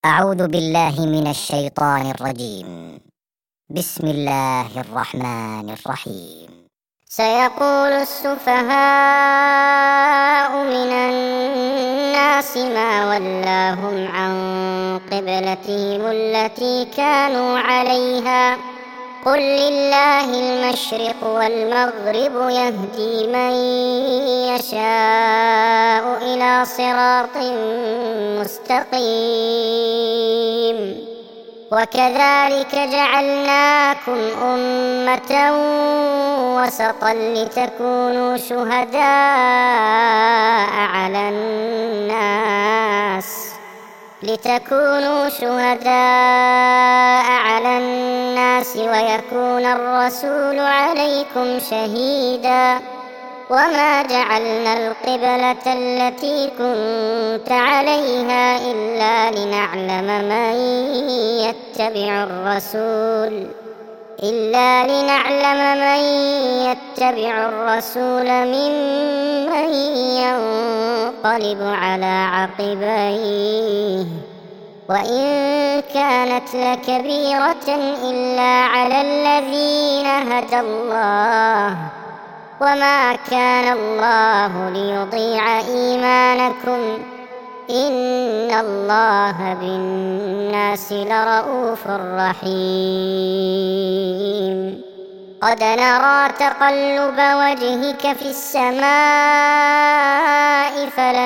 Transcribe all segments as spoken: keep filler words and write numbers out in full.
أعوذ بالله من الشيطان الرجيم. بسم الله الرحمن الرحيم. سيقول السفهاء من الناس ما ولاهم عن قبلتهم التي كانوا عليها قل لله المشرق والمغرب يهدي من يشاء إلى صراط مستقيم. وكذلك جعلناكم أمة وسطا لتكونوا شهداء على الناس لتكونوا شهداء على الناس ويكون الرسول عليكم شهيدا. وما جعلنا القبلة التي كنت عليها إلا لنعلم من يتبع الرسول إلا لنعلم من يتبع الرسول ممن ينقلب على عقبيه وإن كانت لكبيرة إلا على الذين هدى الله وما كان الله ليضيع إيمانكم إن الله بالناس لرءوف رحيم. قد نرى تقلب وجهك في السماء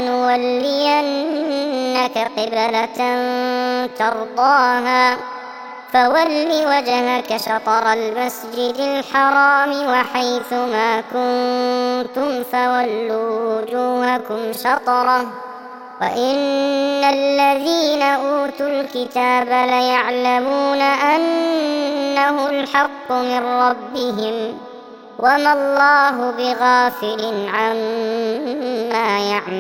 فلنولينك قبلة ترضاها فول وجهك شطر المسجد الحرام وحيث ما كنتم فولوا وجوهكم شطره وإن الذين أوتوا الكتاب ليعلمون أنه الحق من ربهم وما الله بغافل عما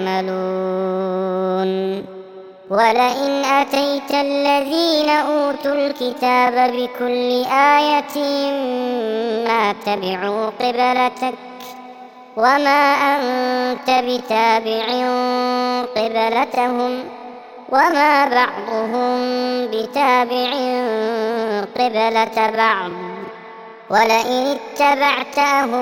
يعملون. ولئن أتيت الذين أوتوا الكتاب بكل آية ما تبعوا قبلتك وما أنت بتابع قبلتهم وما بعضهم بتابع قبلة بعض. ولئن اتبعت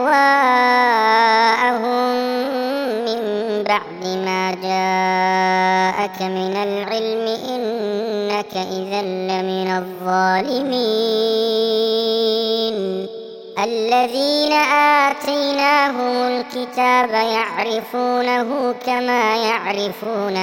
أهواءهم من بعد ما جاءك من العلم إنك إذا لمن الظالمين. الذين آتيناهم الكتاب يعرفونه كما يعرفون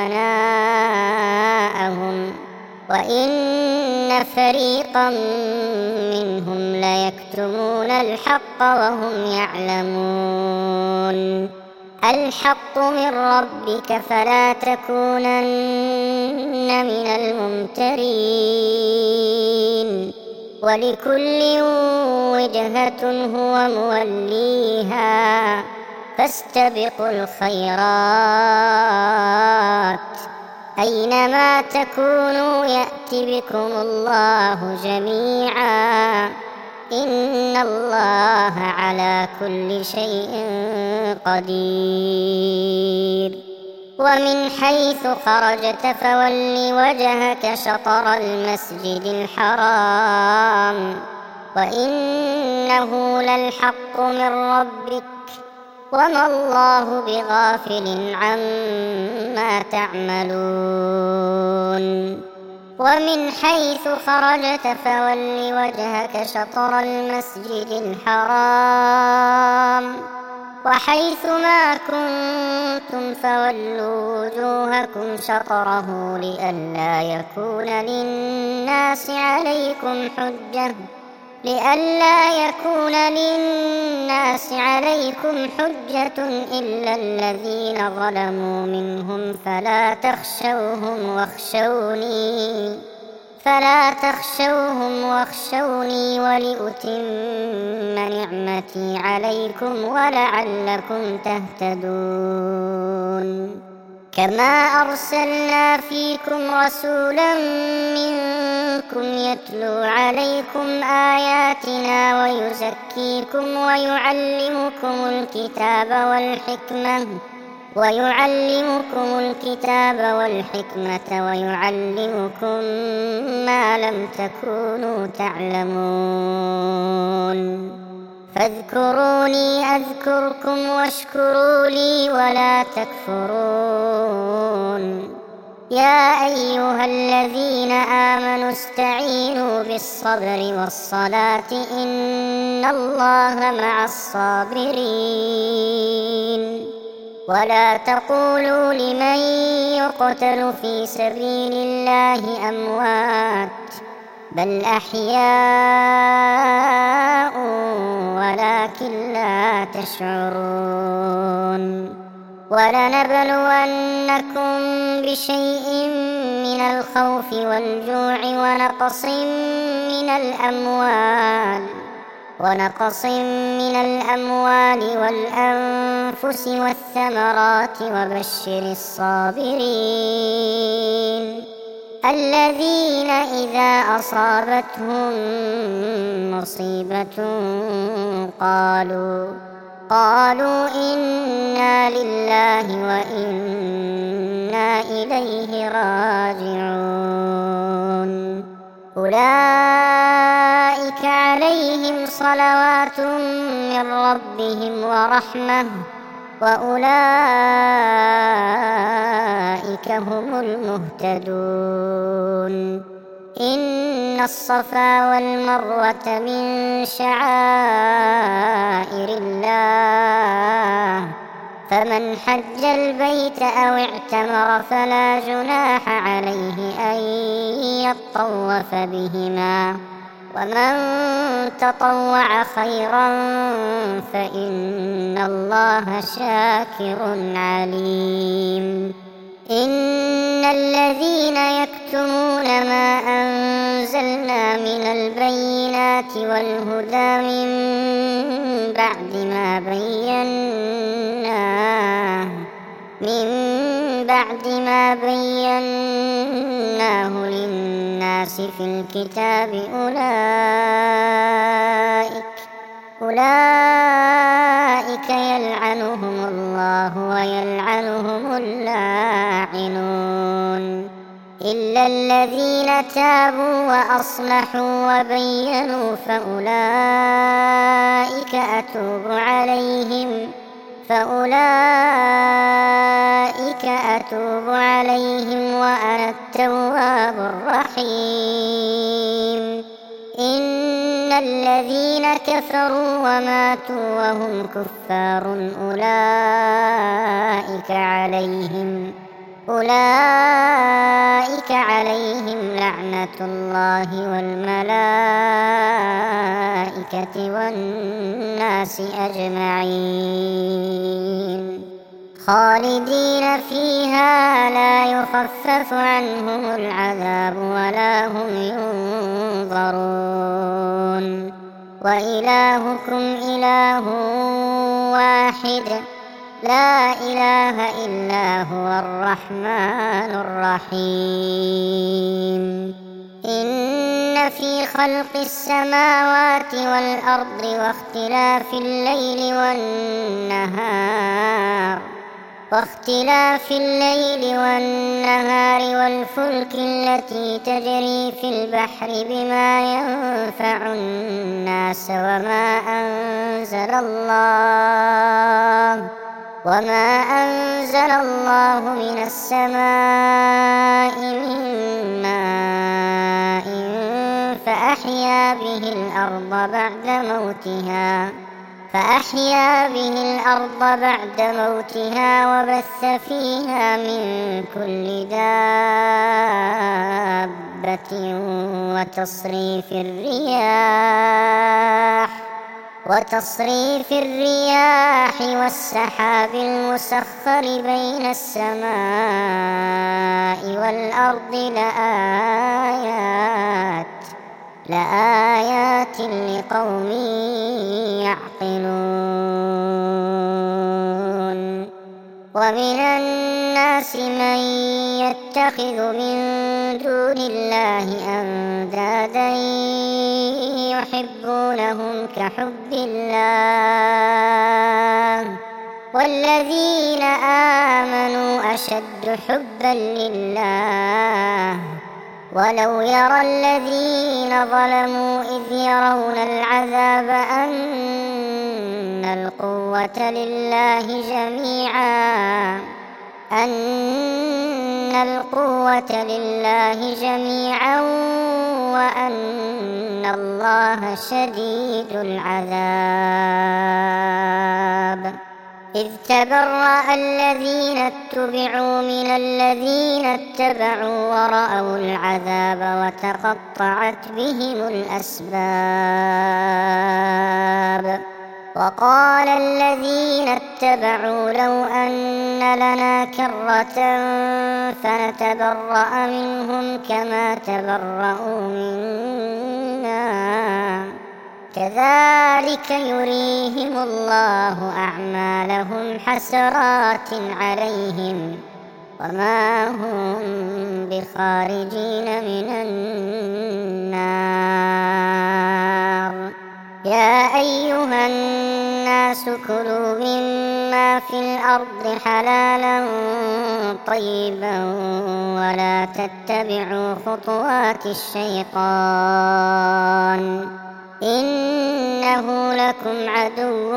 أبناءهم وإن فريقا منهم ليكتمون الحق وهم يعلمون. الحق من ربك فلا تكونن من الممترين. ولكل وجهة هو موليها فاستبقوا الخيرات أينما تكونوا يأت بكم الله جميعا إن الله على كل شيء قدير. ومن حيث خرجت فول وجهك شطر المسجد الحرام وإنه للحق من ربك وما الله بغافل عما تعملون. ومن حيث خرجت فول وجهك شطر المسجد الحرام وحيث ما كنتم فولوا وجوهكم شطره لئلا يكون للناس عليكم حجة لئلا يكون للناس عليكم حجة إلا الذين ظلموا منهم فلا تخشوهم واخشوني فلا تخشوهم واخشوني ولأتم نعمتي عليكم ولعلكم تهتدون. كما أرسلنا فيكم رسولا منكم يتلو عليكم آياتنا ويزكيكم ويعلمكم الكتاب والحكمة ويعلمكم الكتاب والحكمة ويعلمكم ما لم تكونوا تعلمون فاذكروني أذكركم واشكروا لي ولا تكفرون يا أيها الذين آمنوا استعينوا بالصبر والصلاة إن الله مع الصابرين ولا تقولوا لمن يقتل في سبيل الله أموات بل أحياء ولكن لا تشعرون ولنبلونكم بشيء من الخوف والجوع ونقص من الأموال ونقص من الأموال والأنفس والثمرات وبشر الصابرين الذين إذا أصابتهم مصيبة قالوا قالوا إنا لله وإنا إليه راجعون أولئك عليهم صلوات من ربهم ورحمة وأولئك هم المهتدون إن الصفا والمروة من شعائر الله فمن حج البيت أو اعتمر فلا جناح عليه أن يطوف بهما ومن تطوع خيرا فإن الله شاكر عليم إن الذين يكتمون ما أنزلنا من البينات والهدى من بعد ما بيناه من بعد ما بيناه للناس في الكتاب أولئك أولئك يلعنهم الله ويلعنهم اللاعنون إلا الذين تابوا وأصلحوا وبينوا فأولئك أتوب عليهم فأولئك أتوب عليهم وأنا التواب الرحيم إن الذين كفروا وماتوا وهم كفار أولئك عليهم أولئك عليهم لعنة الله والملائكة والناس أجمعين خالدين فيها لا يخفف عنهم العذاب ولا هم ينظرون وإلهكم إله واحد لا إله إلا هو الرحمن الرحيم إن في خلق السماوات والأرض واختلاف الليل والنهار واختلاف الليل والنهار والفلك التي تجري في البحر بما ينفع الناس وما أنزل الله وما أنزل الله من السماء من ماء فأحيا به الأرض بعد موتها فأحيا به الأرض بعد موتها وبث فيها من كل دابة وتصريف الرياح وتصريف الرياح والسحاب المسخر بين السماء والأرض لآيات لآيات لقوم يعقلون ومن الناس من يتخذ من دون الله أندادا يحبونهم كحب الله والذين آمنوا أشد حبا لله ولو يرى الذين ظلموا إذ يرون العذاب أن القوة لله جميعا أن القوة لله جميعا وأن الله شديد العذاب إذ تبرأ الذين اتبعوا من الذين اتبعوا ورأوا العذاب وتقطعت بهم الأسباب وقال الذين اتبعوا لو أن لنا كرة فنتبرأ منهم كما تبرأوا منا كذلك يريهم الله أعمالهم حسرات عليهم وما هم بخارجين من النار يا أيها الناس كلوا مما في الأرض حلالا طيبا ولا تتبعوا خطوات الشيطان إنه لكم عدو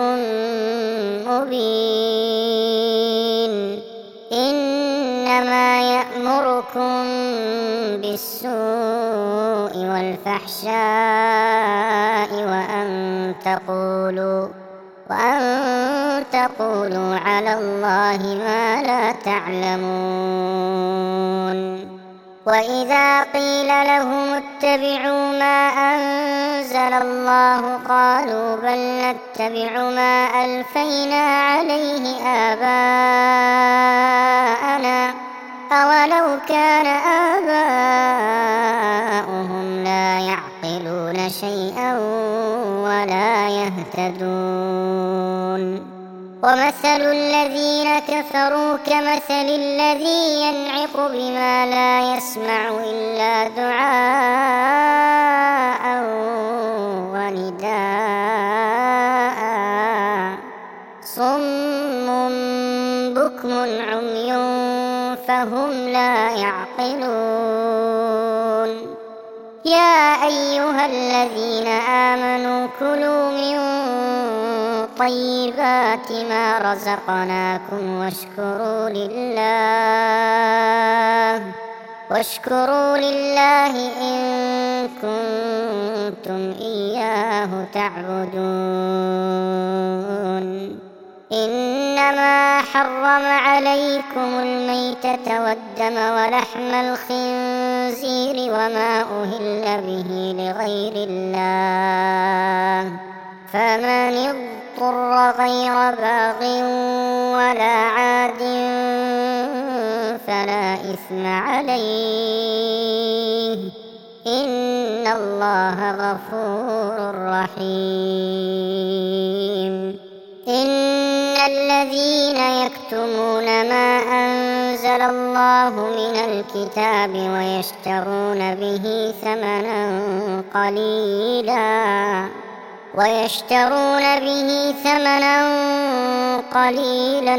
مبين إنما يأمركم بالسوء والفحشاء وأن تقولوا وأن تقولوا على الله ما لا تعلمون وإذا قيل لهم اتبعوا ما أنزل الله قالوا بل نتبع ما ألفينا عليه آباءنا أولو كان آباؤهم لا يعقلون شيئا ولا يهتدون ومثل الذين كفروا كمثل الذي ينعق بما لا يسمع إلا دعاء ونداء صم بكم عمي فهم لا يعقلون يا أيها الذين آمنوا كلوا من طيبات ما رزقناكم واشكروا لله واشكروا لله إن كنتم إياه تعبدون إنما حرم عليكم الميتة والدم ولحم الخنزير وما أهل به لغير الله فمن اضطر غير باغ ولا عاد فلا إثم عليه إن الله غفور رحيم إن الذين يكتمون ما أنزل الله من الكتاب ويشترون به ثمنا قليلا ويشترون به ثمنا قليلا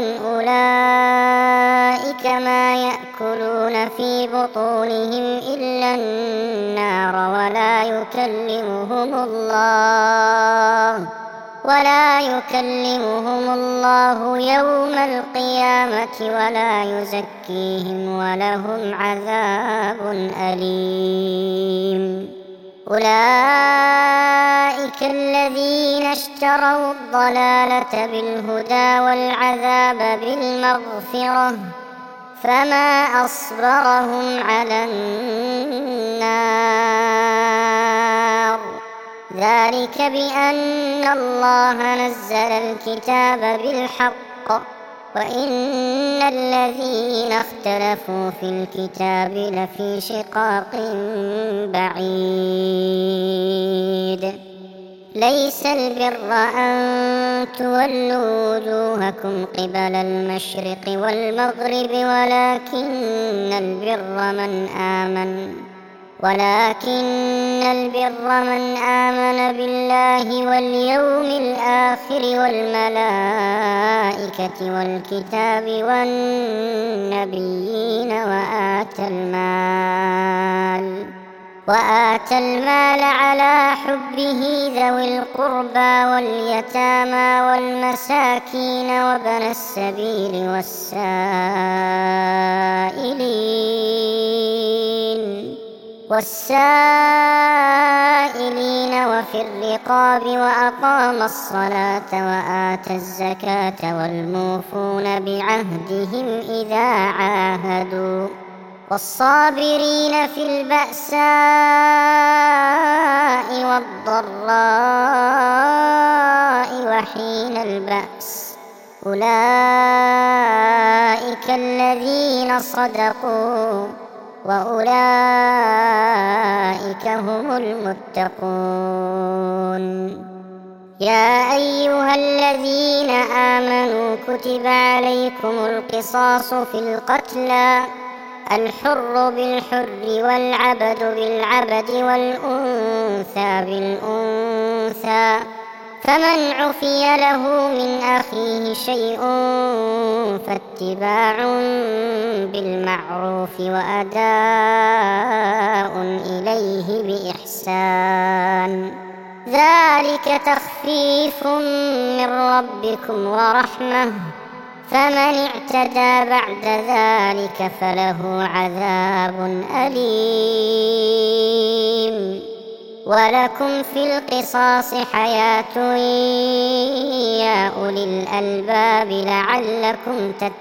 أولئك ما يأكلون في بطونهم إلا النار ولا يكلمهم الله ولا يكلمهم الله يوم القيامة ولا يزكيهم ولهم عذاب أليم أولئك الذين اشتروا الضلالة بالهدى والعذاب بالمغفرة فما أصبرهم على النار ذلك بأن الله نزل الكتاب بالحق وإن الذين اختلفوا في الكتاب لفي شقاق بعيد ليس البر أن تولوا وجوهكم قبل المشرق والمغرب ولكن البر من آمن ولكن البر من آمن بالله واليوم الآخر والملائكة والكتاب والنبيين وآتى المال وآتى المال على حبه ذوي القربى واليتامى والمساكين وابن السبيل والسائلين والسائلين وفي الرقاب وأقام الصلاة وآتى الزكاة والموفون بعهدهم إذا عاهدوا والصابرين في البأساء والضراء وحين البأس أولئك الذين صدقوا وأولئك هم المتقون. يا أيها الذين آمنوا كتب عليكم القصاص في القتلى الحر بالحر والعبد بالعبد والأنثى بالأنثى فمن عفي له من أخيه شيء فاتباع بالمعروف وأداء إليه بإحسان ذلك تخفيف من ربكم ورحمة فمن اعتدى بعد ذلك فله عذاب أليم. ولكم في القصاص حياة يا أولي الألباب لعلكم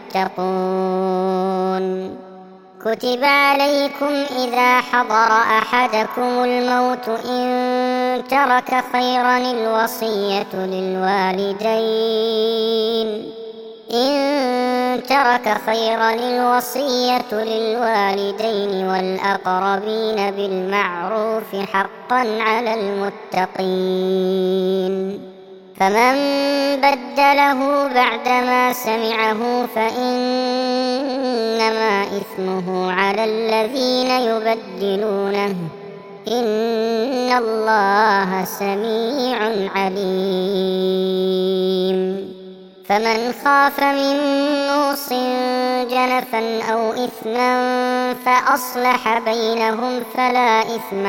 تتقون. كتب عليكم إذا حضر أحدكم الموت إن ترك خيرا الوصية للوالدين إن ترك خيرا الوصية للوالدين والأقربين بالمعروف حقا على المتقين. فمن بدله بعدما سمعه فإنما إثمه على الذين يبدلونه إن الله سميع عليم. فمن خاف من موص جنفا أو إثما فأصلح بينهم فلا إثم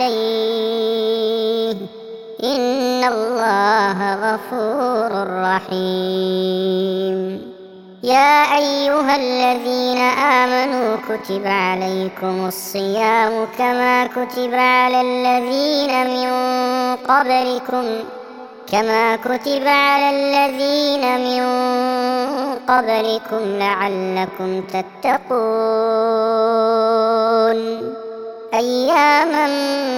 عليه إن الله غفور رحيم. يا أيها الذين آمنوا كتب عليكم الصيام كما كتب على الذين من قبلكم كما كتب على الذين من قبلكم لعلكم تتقون. أياما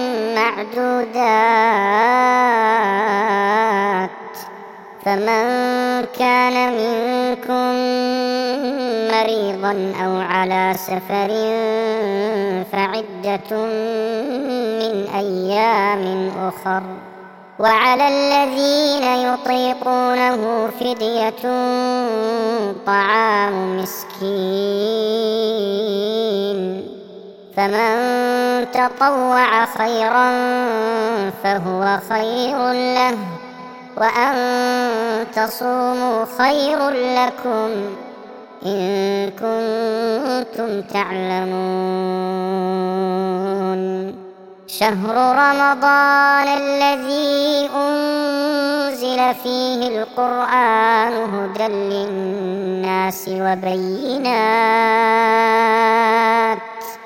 معدودات فمن كان منكم مريضا أو على سفر فعدة من أيام أخر وعلى الذين يطيقونه فدية طعام مسكين فمن تطوع خيرا فهو خير له وأن تصوموا خير لكم إن كنتم تعلمون. شهر رمضان الذي أنزل فيه القرآن هدى للناس وبينات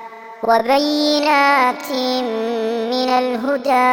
وبينات من الهدى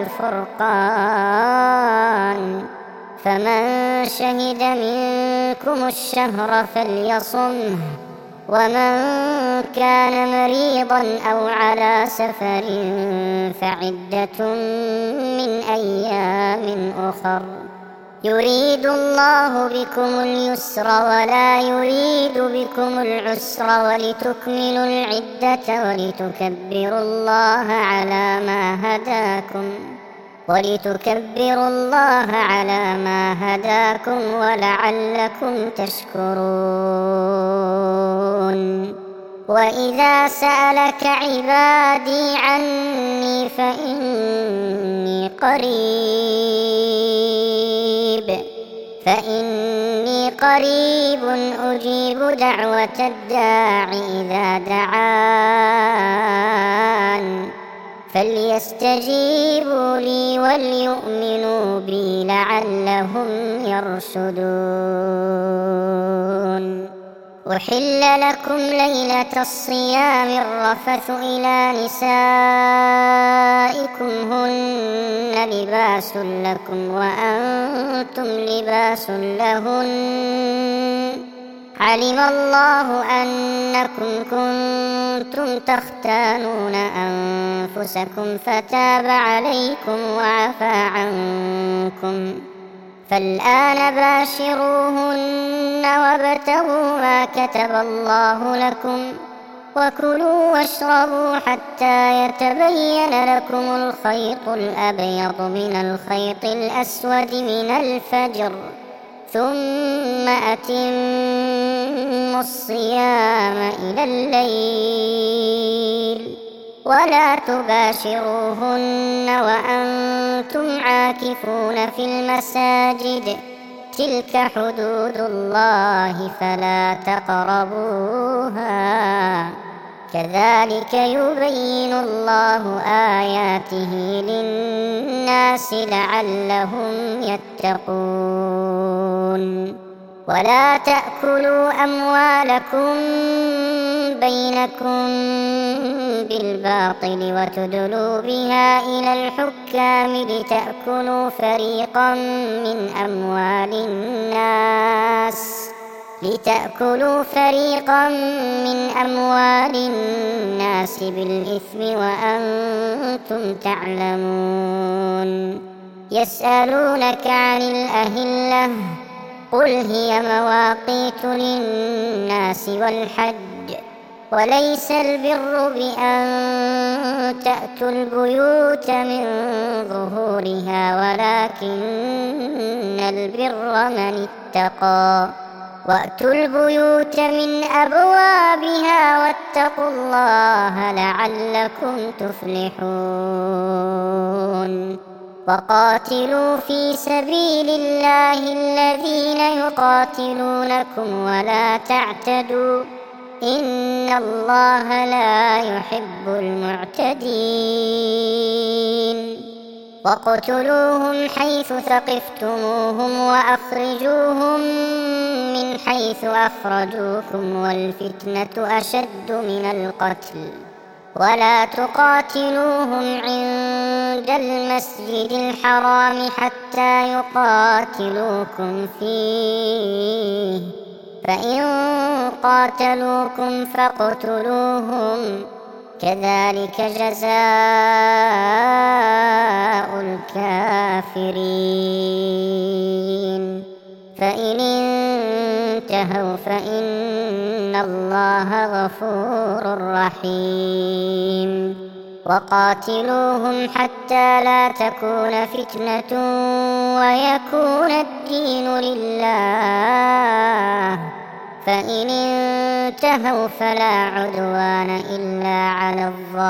والفرقان فمن شهد منكم الشهر فليصمه ومن كان مريضا أو على سفر فعدة من أيام أخر يريد الله بكم اليسر ولا يريد بكم العسر ولتكملوا العدة ولتكبروا الله على ما هداكم ولتكبروا الله على ما هداكم ولعلكم تشكرون. وإذا سألك عبادي عني فإني قريب فإني قريب أجيب دعوة الداع إذا دعان فليستجيبوا لي وليؤمنوا بي لعلهم يرشدون. أحل لكم ليلة الصيام الرفث إلى نسائكم هن لباس لكم وأنتم لباس لهن علم الله أنكم كنتم تختانون أنفسكم فتاب عليكم وعفى عنكم فالآن باشروهن وابتغوا ما كتب الله لكم وكلوا واشربوا حتى يتبين لكم الخيط الأبيض من الخيط الأسود من الفجر ثم أتموا الصيام إلى الليل ولا تباشروهن وأنتم عاكفون في المساجد تلك حدود الله فلا تقربوها كذلك يبين الله آياته للناس لعلهم يتقون. ولا تأكلوا أموالكم بينكم بالباطل وتدلوا بها إلى الحكام لتأكلوا فريقا من أموال الناس لتأكلوا فريقا من أموال الناس بالإثم وأنتم تعلمون. يسألونك عن الأهلة قل هي مواقيت للناس والحج وليس البر بأن تأتوا البيوت من ظهورها ولكن البر من اتقى وأتوا البيوت من أبوابها واتقوا الله لعلكم تفلحون. وقاتلوا في سبيل الله الذين يقاتلونكم ولا تعتدوا إن الله لا يحب المعتدين. واقتلوهم حيث ثقفتموهم وأخرجوهم من حيث أخرجوكم والفتنة أشد من القتل ولا تقاتلوهم عند المسجد الحرام حتى يقاتلوكم فيه فإن قاتلوكم فاقتلوهم كذلك جزاء الكافرين. فإن انتهوا فإن الله غفور رحيم. وقاتلوهم حتى لا تكون فتنة ويكون الدين لله فإن انتهوا فلا عدوان إلا على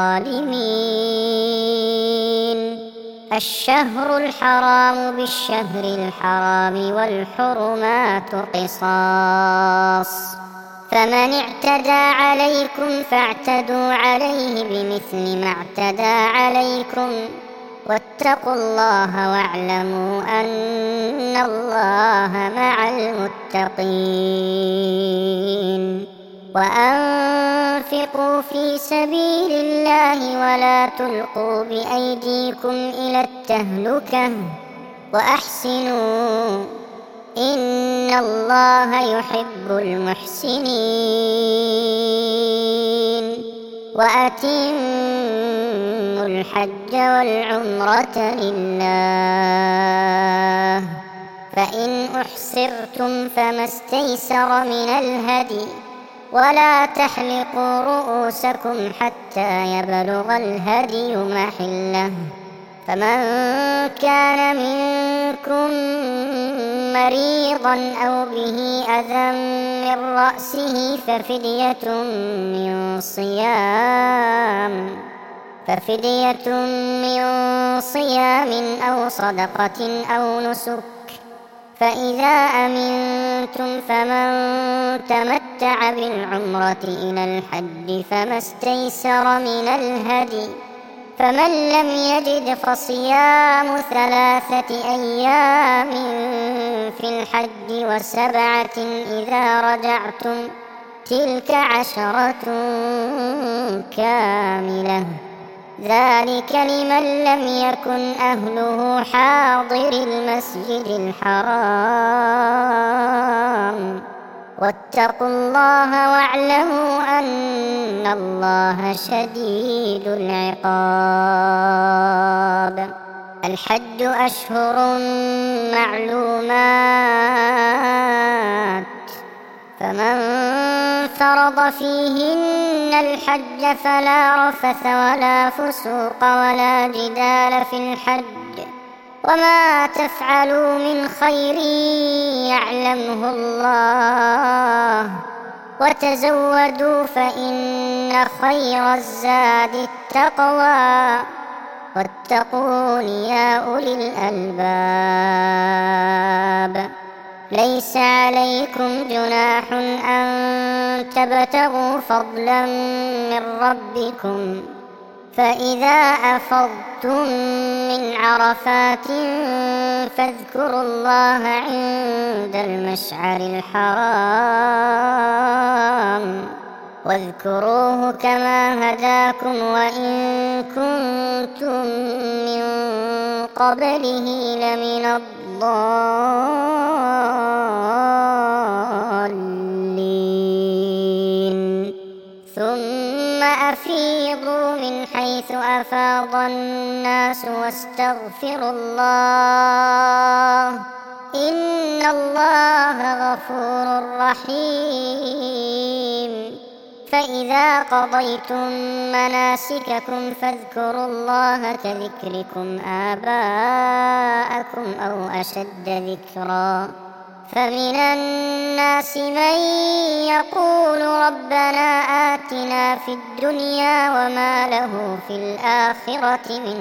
الظالمين. الشهر الحرام بالشهر الحرام والحرمات قصاص فمن اعتدى عليكم فاعتدوا عليه بمثل ما اعتدى عليكم واتقوا الله واعلموا أن الله مع المتقين. وأنفقوا في سبيل الله ولا تلقوا بأيديكم إلى التهلكة وأحسنوا إن الله يحب المحسنين. وأتموا الحج والعمرة لله فإن أحصرتم فما استيسر من الهدي ولا تحلقوا رؤوسكم حتى يبلغ الهدي محله فمن كان منكم مريضا أو به أذى من رأسه ففدية من صيام ففدية من صيام أو صدقة أو نسك، فإذا أمنتم فمن تمتع بالعمرة إلى الحج فما استيسر من الهدي، فمن لم يجد فصيام ثلاثة أيام في الحج وسبعة إذا رجعتم تلك عشرة كاملة، ذلك لمن لم يكن أهله حاضر المسجد الحرام. واتقوا الله واعلموا أن الله شديد العقاب. الحج أشهر معلومات، فمن فرض فيهن الحج فلا رفث ولا فسوق ولا جدال في الحج، وما تفعلوا من خير يعلمه الله، وتزودوا فإن خير الزاد التقوى، واتقون يا أولي الألباب. ليس عليكم جناح أن تبتغوا فضلا من ربكم، فإذا أفضتم من عرفات فاذكروا الله عند المشعر الحرام، واذكروه كما هداكم وإن كنتم من قبله لمن الضالين. ثم أفيضوا من حيث أفاض الناس واستغفروا الله إن الله غفور رحيم. فإذا قضيتم مناسككم فاذكروا الله كذكركم آباءكم أو أشد ذكرا، فمن الناس من يقول ربنا آتنا في الدنيا وما له في الآخرة من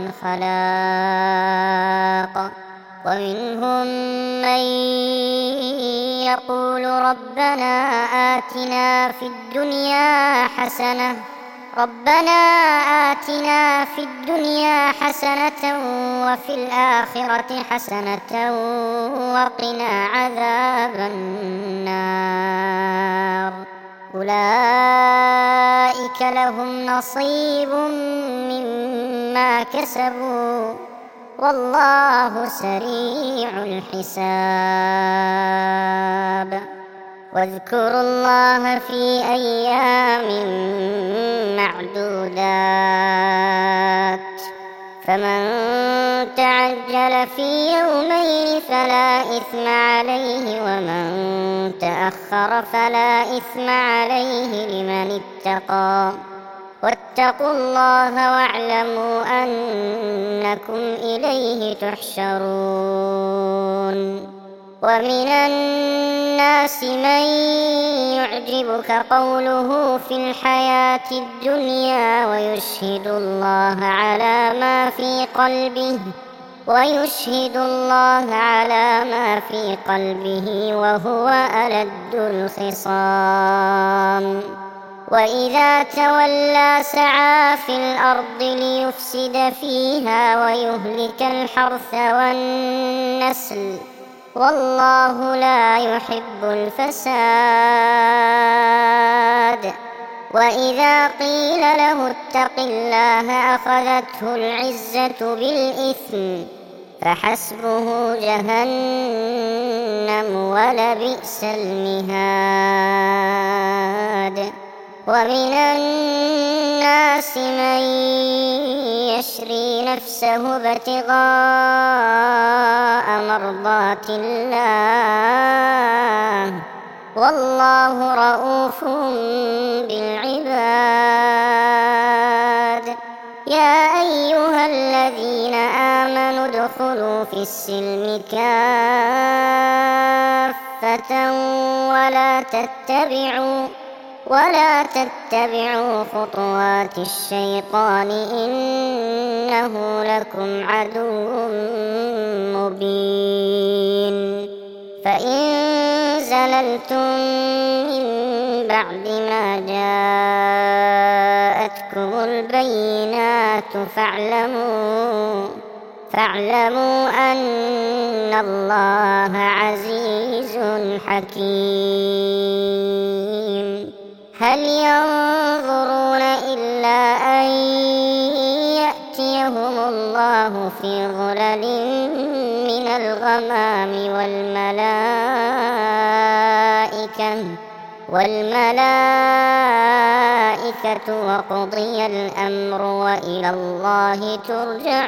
خلاق، ومنهم من يقول ربنا آتنا في الدنيا حسنة ربنا آتنا في الدنيا حسنة وفي الآخرة حسنة وقنا عذاب النار. أولئك لهم نصيب مما كسبوا والله سريع الحساب. واذكروا الله في أيام معدودات، فمن تعجل في يومين فلا إثم عليه ومن تأخر فلا إثم عليه لمن اتقى، واتقوا الله واعلموا أنكم إليه تحشرون. ومن الناس من يعجبك قوله في الحياة الدنيا ويشهد الله على ما في قلبه ويشهد الله على ما في قلبه وهو ألد الخصام. وإذا تولى سعى في الأرض ليفسد فيها ويهلك الحرث والنسل والله لا يحب الفساد. وإذا قيل له اتق الله أخذته العزة بالإثم فحسبه جهنم ولبئس المهاد. ومن الناس من يشري نفسه ابتغاء مرضات الله والله رؤوف بالعباد. يا أيها الذين آمنوا ادخلوا في السلم كافة ولا تتبعوا ولا تتبعوا خطوات الشيطان إنه لكم عدو مبين. فإن زللتم من بعد ما جاءتكم البينات فاعلموا فاعلموا أن الله عزيز حكيم. هل ينظرون إلا أن يأتيهم الله في ظلل من الغمام والملائكة والملائكة وقضي الأمر وإلى الله ترجع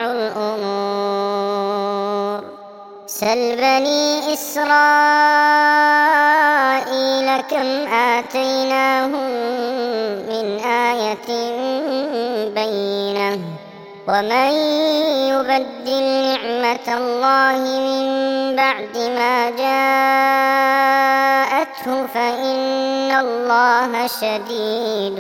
الأمور. سل بني إسرائيل كم آتيناهم من آية بينة ومن يبدل نعمة الله من بعد ما جاءته فإن الله شديد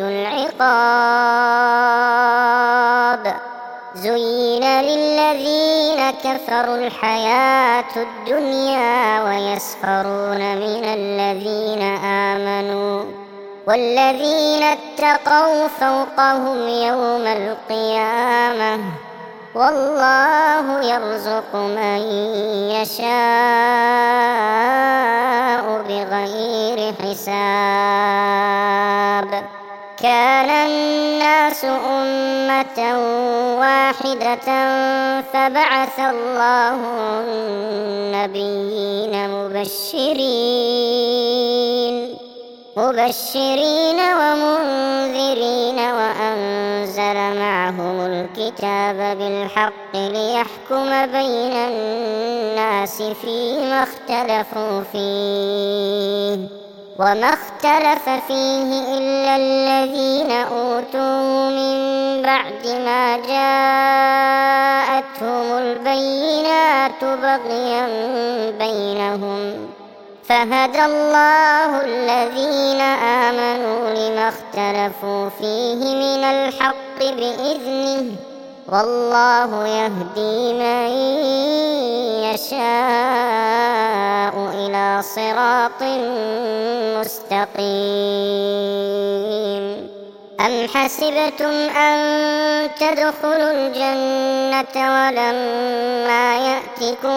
العقاب. زين للذين كفروا الحياة الدنيا ويسخرون من الذين آمنوا والذين اتقوا فوقهم يوم القيامة والله يرزق من يشاء بغير حساب. كان الناس أمة واحدة فبعث الله النبيين مبشرين مبشرين ومنذرين وأنزل معهم الكتاب بالحق ليحكم بين الناس فيما اختلفوا فيه وما اختلف فيه إلا الذين أوتوه من بعد ما جاءتهم البينات بغيا بينهم فهدى الله الذين آمنوا لما اختلفوا فيه من الحق بإذنه والله يهدي من يشاء إلى صراط مستقيم. أم حسبتم أن تدخلوا الجنة ولما يأتكم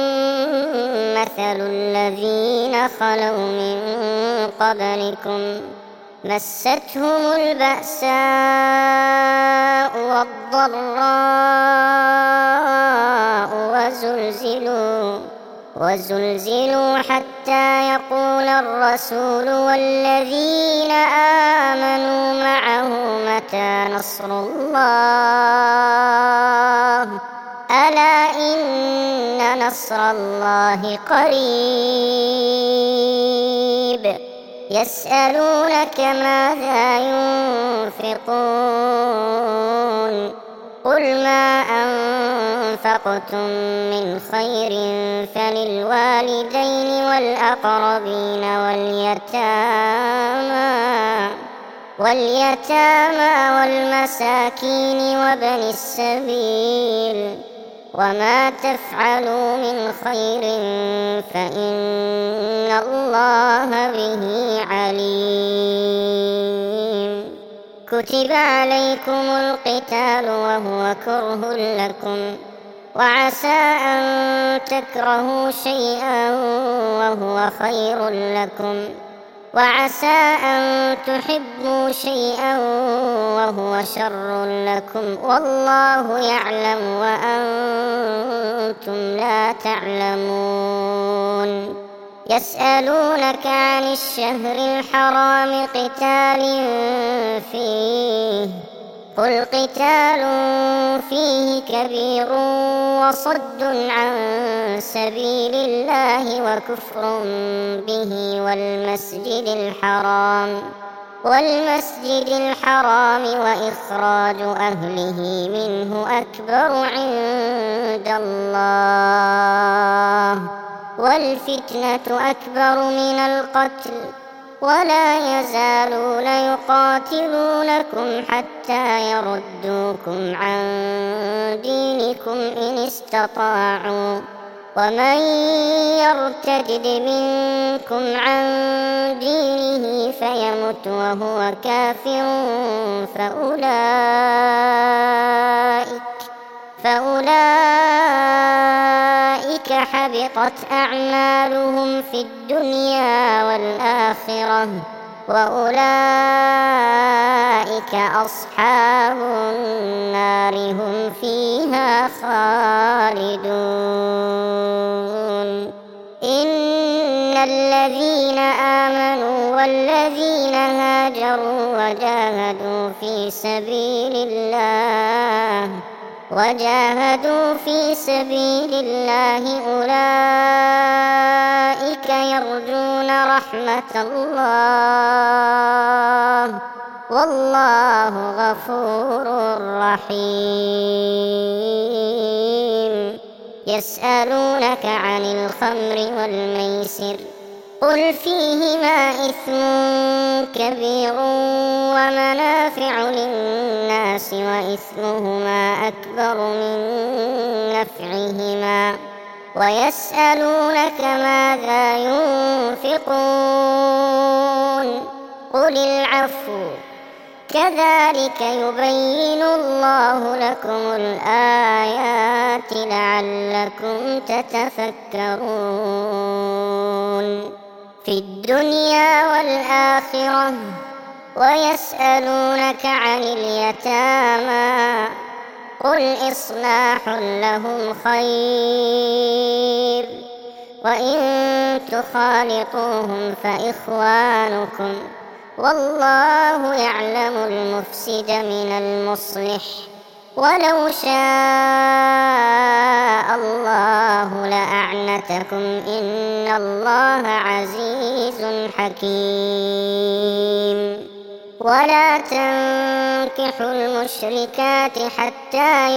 مثل الذين خلوا من قبلكم مستهم البأساء والضراء وزلزلوا وزلزلوا حتى يقول الرسول والذين آمنوا معه متى نصر الله ألا إن نصر الله قريب. يسألونك ماذا ينفقون قل ما أنفقتم من خير فللوالدين والأقربين واليتامى واليتامى والمساكين وابن السبيل وما تفعلوا من خير فإن الله به عليم. كتب عليكم القتال وهو كره لكم وعسى أن تكرهوا شيئا وهو خير لكم وعسى أن تحبوا شيئا وهو شر لكم والله يعلم وأنتم لا تعلمون. يسألونك عن الشهر الحرام قتال فيه قل قتال فيه كبير وصد عن سبيل الله وكفر به والمسجد الحرام والمسجد الحرام وإخراج أهله منه أكبر عند الله والفتنة أكبر من القتل ولا يزالون يقاتلونكم حتى يردوكم عن دينكم إن استطاعوا ومن يرتد منكم عن دينه فيمت وهو كافر فأولئك, فأولئك حبطت أعمالهم في الدنيا والآخرة وأولئك أصحاب النار هم فيها خالدون. إن الذين آمنوا والذين هاجروا وجاهدوا في سبيل الله وجاهدوا في سبيل الله أولئك يرجون رحمة الله والله غفور رحيم. يسألونك عن الخمر والميسر قل فيهما إثم كبير ومنافع للناس وإثمهما أكبر من نفعهما ويسألونك ماذا ينفقون قل العفو كذلك يبين الله لكم الآيات لعلكم تتفكرون في الدنيا والآخرة. ويسألونك عن اليتامى قل إصلاح لهم خير وإن تخالطوهم فإخوانكم والله يعلم المفسد من المصلح ولو شاء الله لأعنتكم إن الله عزيز حكيم. ولا تنكحوا المشركات حتى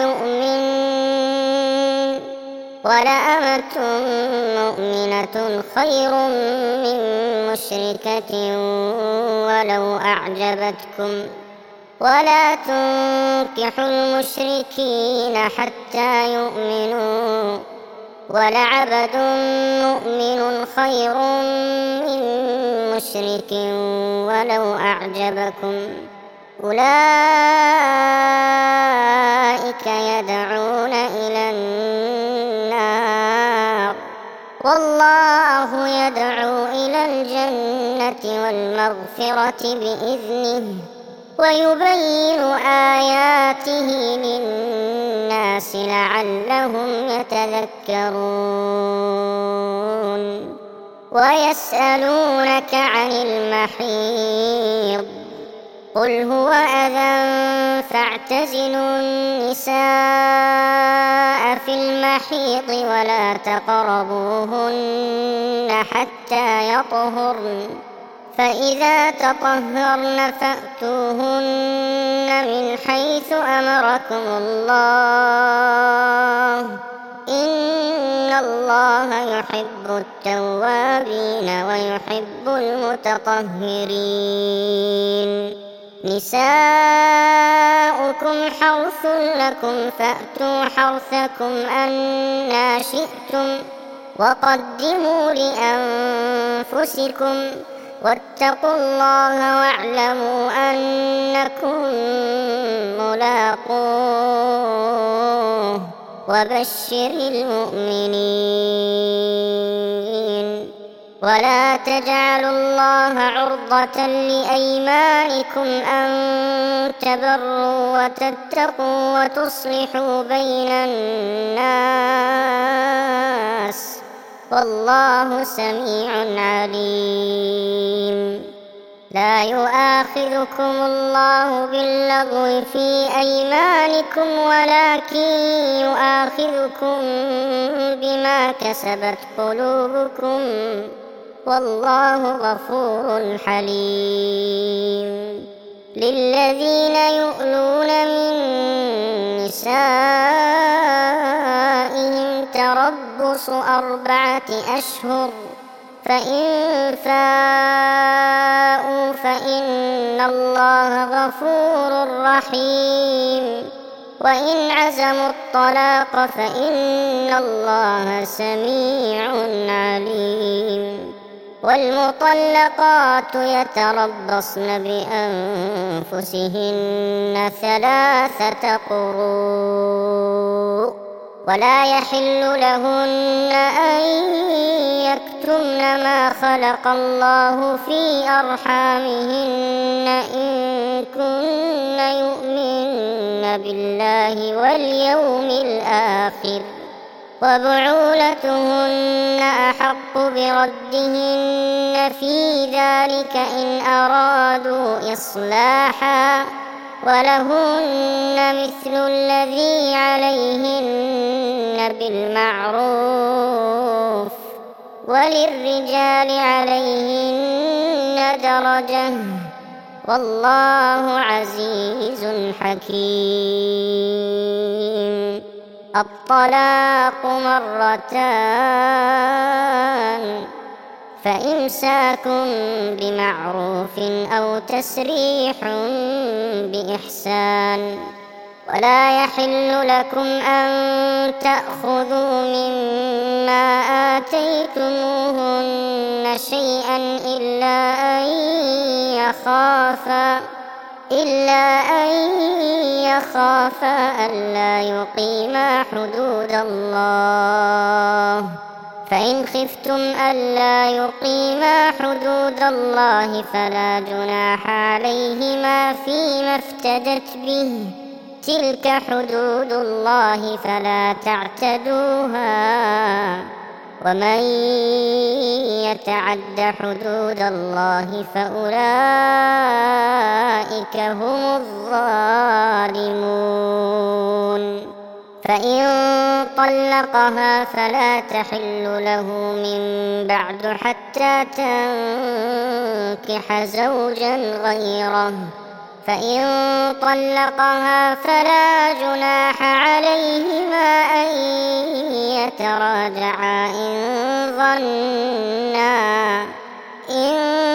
يؤمنوا ولأمة مؤمنة خير من مشركة ولو أعجبتكم ولا تنكحوا المشركين حتى يؤمنوا ولعبد مؤمن خير من مشرك ولو أعجبكم أولئك يدعون إلى النار والله يدعو إلى الجنة والمغفرة بإذنه ويبين آياته للناس لعلهم يتذكرون. ويسألونك عن المحيض قل هو أذى فاعتزلوا النساء في المحيض ولا تقربوهن حتى يطهرن فإذا تطهرن فأتوهن من حيث أمركم الله إن الله يحب التوابين ويحب المتطهرين. نساؤكم حرث لكم فأتوا حرثكم أنى شئتم وقدموا لأنفسكم واتقوا الله واعلموا أنكم ملاقوه وبشر المؤمنين. ولا تجعلوا الله عرضة لأيمانكم أن تبروا وتتقوا وتصلحوا بين الناس والله سميع عليم. لا يؤاخذكم الله باللغو في أيمانكم ولكن يؤاخذكم بما كسبت قلوبكم والله غفور حليم. للذين يؤلون من نسائهم تربص أربعة أشهر، فإن فاءوا فإن الله غفور رحيم، وإن عزموا الطلاق فإن الله سميع عليم. والمطلقات يتربصن بأنفسهن ثلاثة قروء، ولا يحل لهن أن يكتمن ما خلق الله في أرحامهن إن كن يؤمن بالله واليوم الآخر، وبعولتهن أحق بردهن في ذلك إن أرادوا إصلاحا، ولهن مثل الذي عليهن بالمعروف، وللرجال عليهن درجة، والله عزيز حكيم. الطلاق مرتان، فإمساك بمعروف أو تسريح بإحسان. ولا يحل لكم أن تأخذوا مما آتيتموهن شيئا إلا أن يخافا إلا أن يخافا ألا يقيما حدود الله، فإن خفتم ألا يقيما حدود الله فلا جناح عليهما فيما افتدت به، تلك حدود الله فلا تعتدوها، ومن يتعد حدود الله فأولئك هم الظالمون. فإن طلقها فلا تحل له من بعد حتى تنكح زوجا غيره، فإن طلقها فلا جناح عليهما أن يتراجعا إن ظنا إن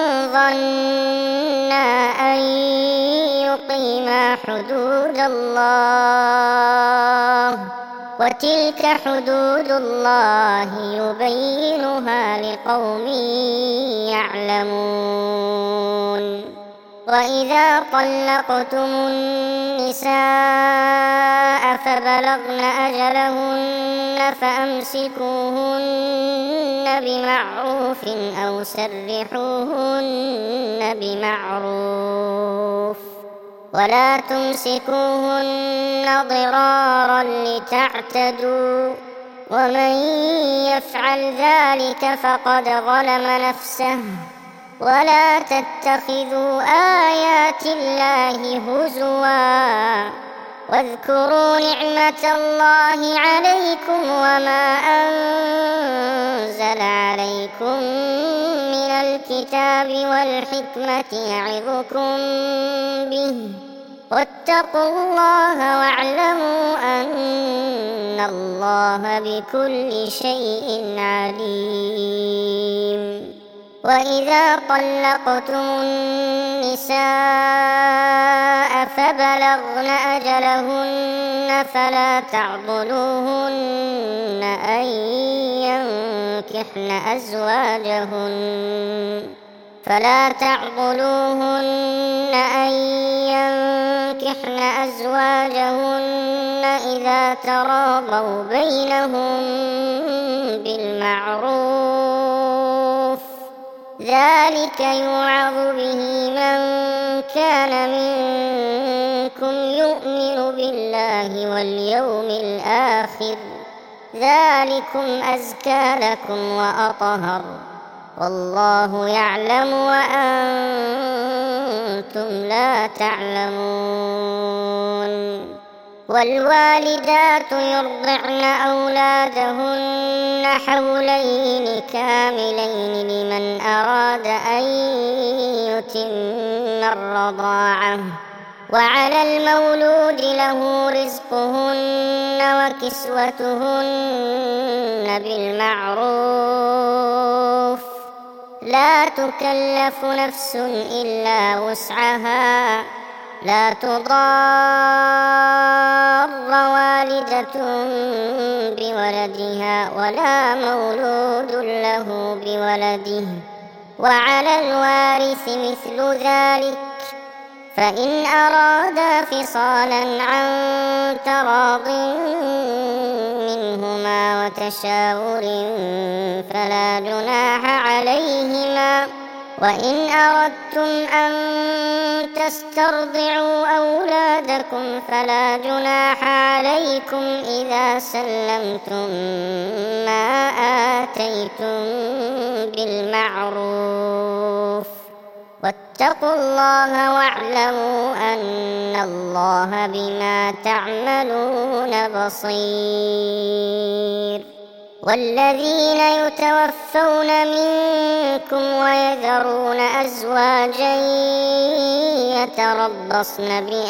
ظنا أن يقيما حدود الله، وتلك حدود الله يبينها لقوم يعلمون. وإذا طلقتم النساء فبلغن أجلهن فأمسكوهن بمعروف أو سرحوهن بمعروف، ولا تمسكوهن ضرارا لتعتدوا، ومن يفعل ذلك فقد ظلم نفسه. ولا تتخذوا آيات الله هزوا، واذكروا نعمة الله عليكم وما أنزل عليكم من الكتاب والحكمة يعظكم به، واتقوا الله واعلموا أن الله بكل شيء عليم. وإذا طلقتم النساء فبلغن أجلهن فلا تعضلوهن أن ينكحن أزواجهن فلا تعضلوهن أن ينكحن أزواجهن إذا تراضوا بينهم بالمعروف، ذلك يوعظ به من كان منكم يؤمن بالله واليوم الآخر، ذلكم أزكى لكم وأطهر، والله يعلم وأنتم لا تعلمون. والوالدات يرضعن أولادهن حولين كاملين لمن أراد أن يتم الرضاعة، وعلى المولود له رزقهن وكسوتهن بالمعروف، لا تكلف نفس إلا وسعها، لا تضار والدة بولدها ولا مولود له بولده، وعلى الوارث مثل ذلك، فإن أرادا فصالا عن تراض منهما وتشاور فلا جناح عليهما. وإن أردتم أن تسترضعوا أولادكم فلا جناح عليكم إذا سلمتم ما آتيتم بالمعروف، واتقوا الله واعلموا أن الله بما تعملون بصير. والذين يتوفون منكم ويذرون أزواجا يتربصن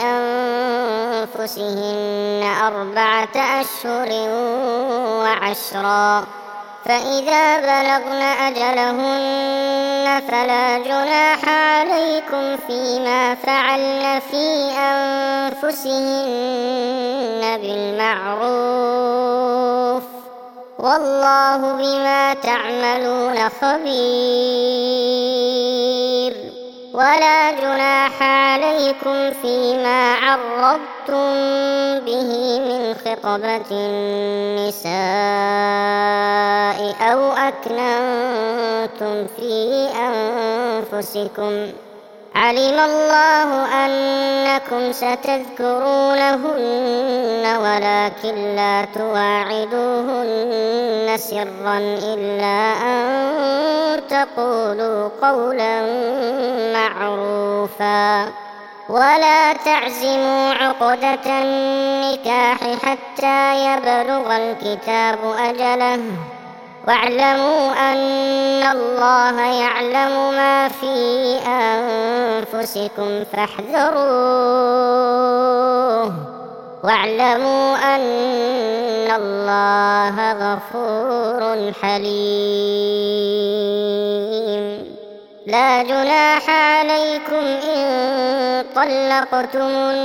بأنفسهن أربعة أشهر وعشرا، فإذا بلغن أجلهن فلا جناح عليكم فيما فعلن في أنفسهن بالمعروف، والله بما تعملون خبير. ولا جناح عليكم فيما عرضتم به من خطبة النساء أو أكننتم في أنفسكم، علم الله أنكم ستذكرونهن ولكن لا تواعدوهن سرا إلا أن تقولوا قولا معروفا، ولا تعزموا عقدة النكاح حتى يبلغ الكتاب أجله، واعلموا أن الله يعلم ما في أنفسكم فاحذروه، واعلموا أن الله غفور حليم. لا جناح عليكم إن طلقتم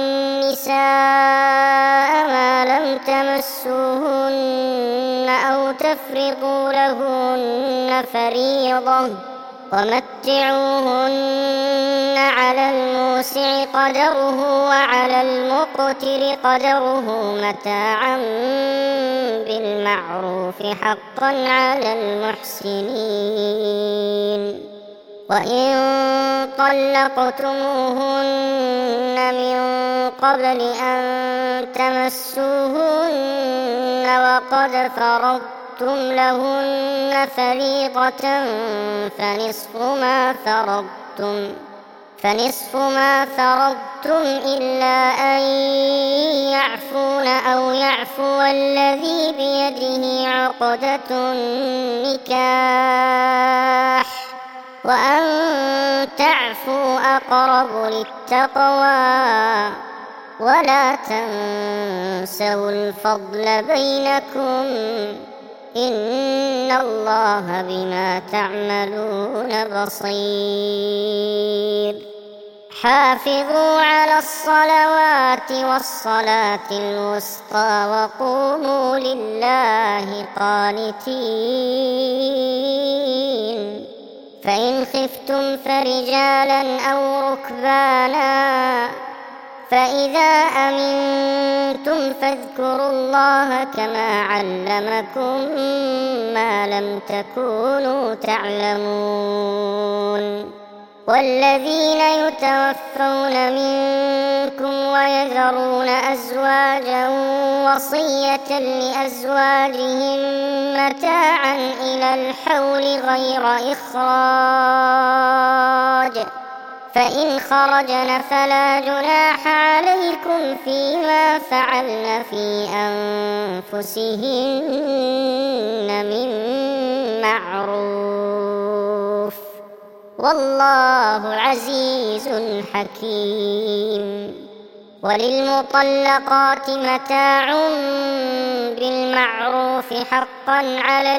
النساء ما لم تمسوهن أو تفرضوا لهن فريضة، ومتعوهن على الموسع قدره وعلى المقتر قدره متاعا بالمعروف حقا على المحسنين. وإن طلقتموهن من قبل أن تمسوهن وقد فرضتم لهن فريضة فنصف ما فرضتم فنصف ما فرضتم إلا أن يعفون أو يعفو الذي بيده عقدة النكاح، وأن تعفوا أقرب للتقوى، ولا تنسوا الفضل بينكم، إن الله بما تعملون بصير. حافظوا على الصلوات والصلاة الوسطى وقوموا لله قانتين. فإن خفتم فرجالا أو ركبانا، فإذا أمنتم فاذكروا الله كما علمكم ما لم تكونوا تعلمون. والذين يتوفون منكم ويذرون أزواجا وصية لأزواجهم متاعا إلى الحول غير إخراج، فإن خرجن فلا جناح عليكم فيما فعلن في أنفسهن من معروف والله عزيز حكيم. وللمطلقات متاع بالمعروف حقا على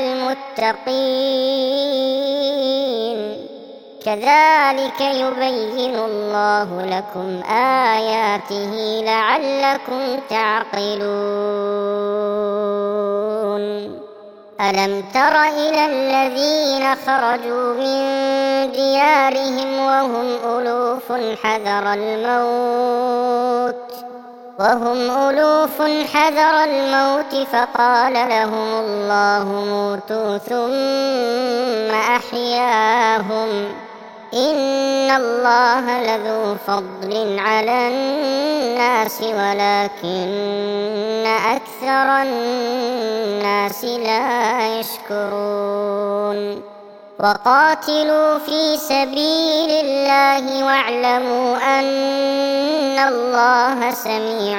المتقين كذلك يبين الله لكم آياته لعلكم تعقلون. ألم تر إلى الذين خرجوا من ديارهم وهم ألوف حذر الموت وهم ألوف حذر الموت فقال لهم الله موتوا ثم أحياهم إن الله لذو فضل على الناس ولكن أكثر الناس لا يشكرون. وقاتلوا في سبيل الله واعلموا أن الله سميع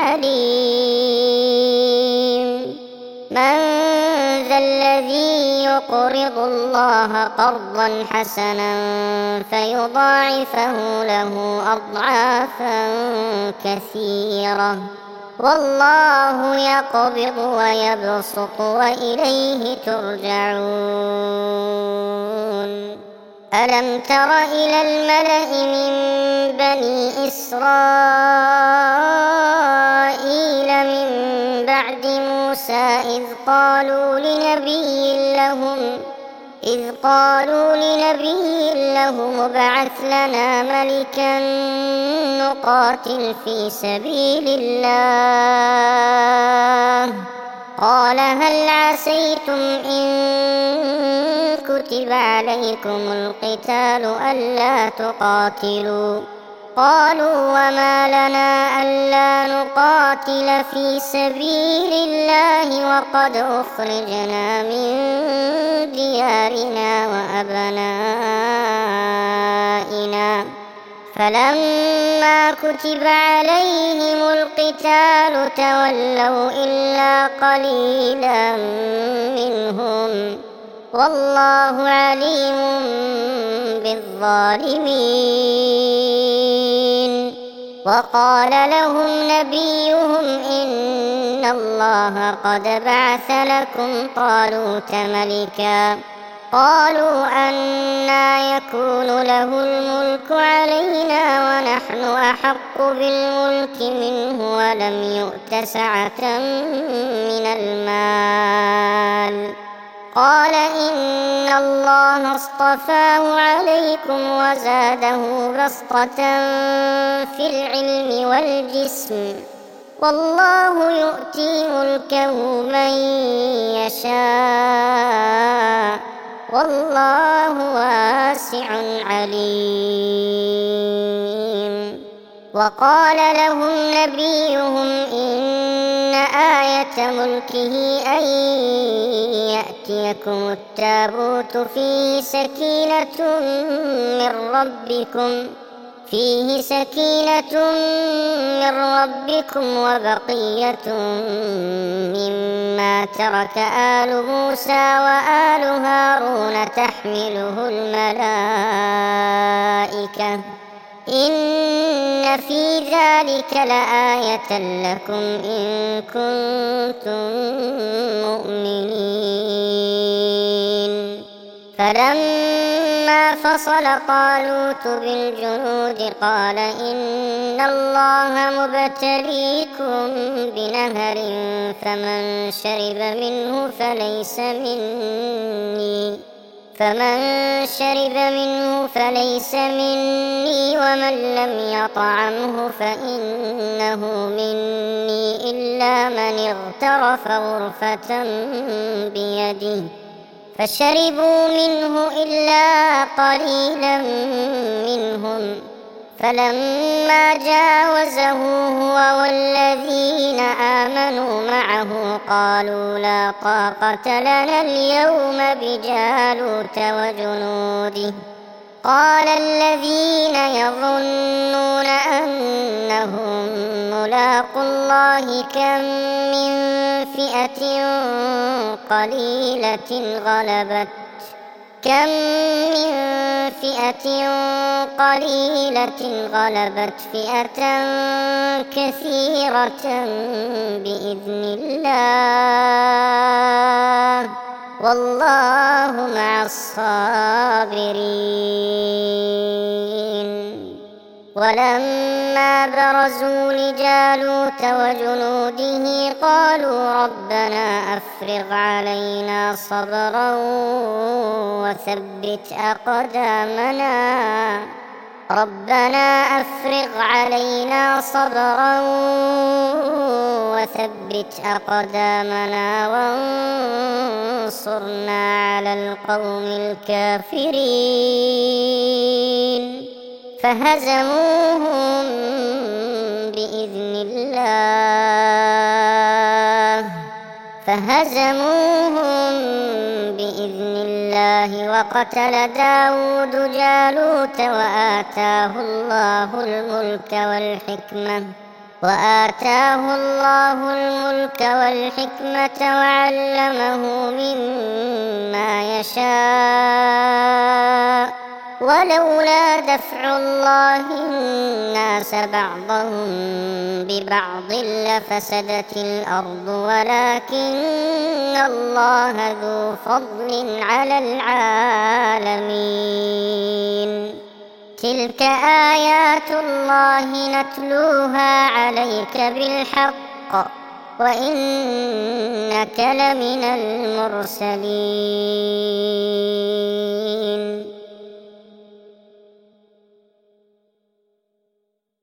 عليم. من ذا الذي يقرض الله قرضا حسنا فيضاعفه له أضعافا كثيرة والله يقبض ويبسط وإليه ترجعون. ألم تر إلى الملأ من بني إسرائيل من بعد موسى إذ قالوا لنبي لهم إذ قالوا لنبي لهم ابعث لنا ملكا نقاتل في سبيل الله قال هل عسيتم إن كتب عليكم القتال ألا تقاتلوا قالوا وما لنا ألا نقاتل في سبيل الله وقد أخرجنا من ديارنا وأبنائنا فلما كتب عليهم القتال تولوا إلا قليلا منهم والله عليم بالظالمين. وقال لهم نبيهم إن الله قد بعث لكم طالوت ملكا قالوا أنى يكون له الملك علينا ونحن أحق بالملك منه ولم يؤت سعة من المال قال إن الله اصطفاه عليكم وزاده بسطة في العلم والجسم والله يؤتي ملكه من يشاء والله واسع عليم. وقال لهم نبيهم إن آية ملكه أن يأتيكم التابوت فيه سكينة من ربكم فيه سكينة من ربكم وبقية مما ترك آل موسى وآل هارون تحمله الملائكة إن في ذلك لآية لكم إن كنتم مؤمنين. فلما فصل طالوت بالجنود قال إن الله مبتليكم بنهر فمن شرب منه فليس مني فمن شرب منه فليس مني ومن لم يطعمه فإنه مني إلا من اغترف غرفة بيده فشربوا منه إلا قليلا منهم فلما جاوزه هو والذين آمنوا معه قالوا لا طاقة لنا اليوم بجالوت وجنوده قال الذين يظنون أنهم ملاقو الله كم من فئة قليلة غلبت كم من فئة قليلة غلبت فئة كثيرة بإذن الله والله مع الصابرين. ولما برزوا لجالوت وجنوده قالوا ربنا أفرغ علينا صبرا وثبت أقدامنا ربنا أفرغ علينا صبرا وثبت أقدامنا وانصرنا على القوم الكافرين فهزموهم بإذن الله فهزموهم بإذن الله وقتل داود جالوت وآتاه الله الملك والحكمة وآتاه الله الملك والحكمة وعلمه مما يشاء ولولا دفع الله الناس بعضهم ببعض لفسدت الأرض ولكن الله ذو فضل على العالمين. تلك آيات الله نتلوها عليك بالحق وإنك لمن المرسلين.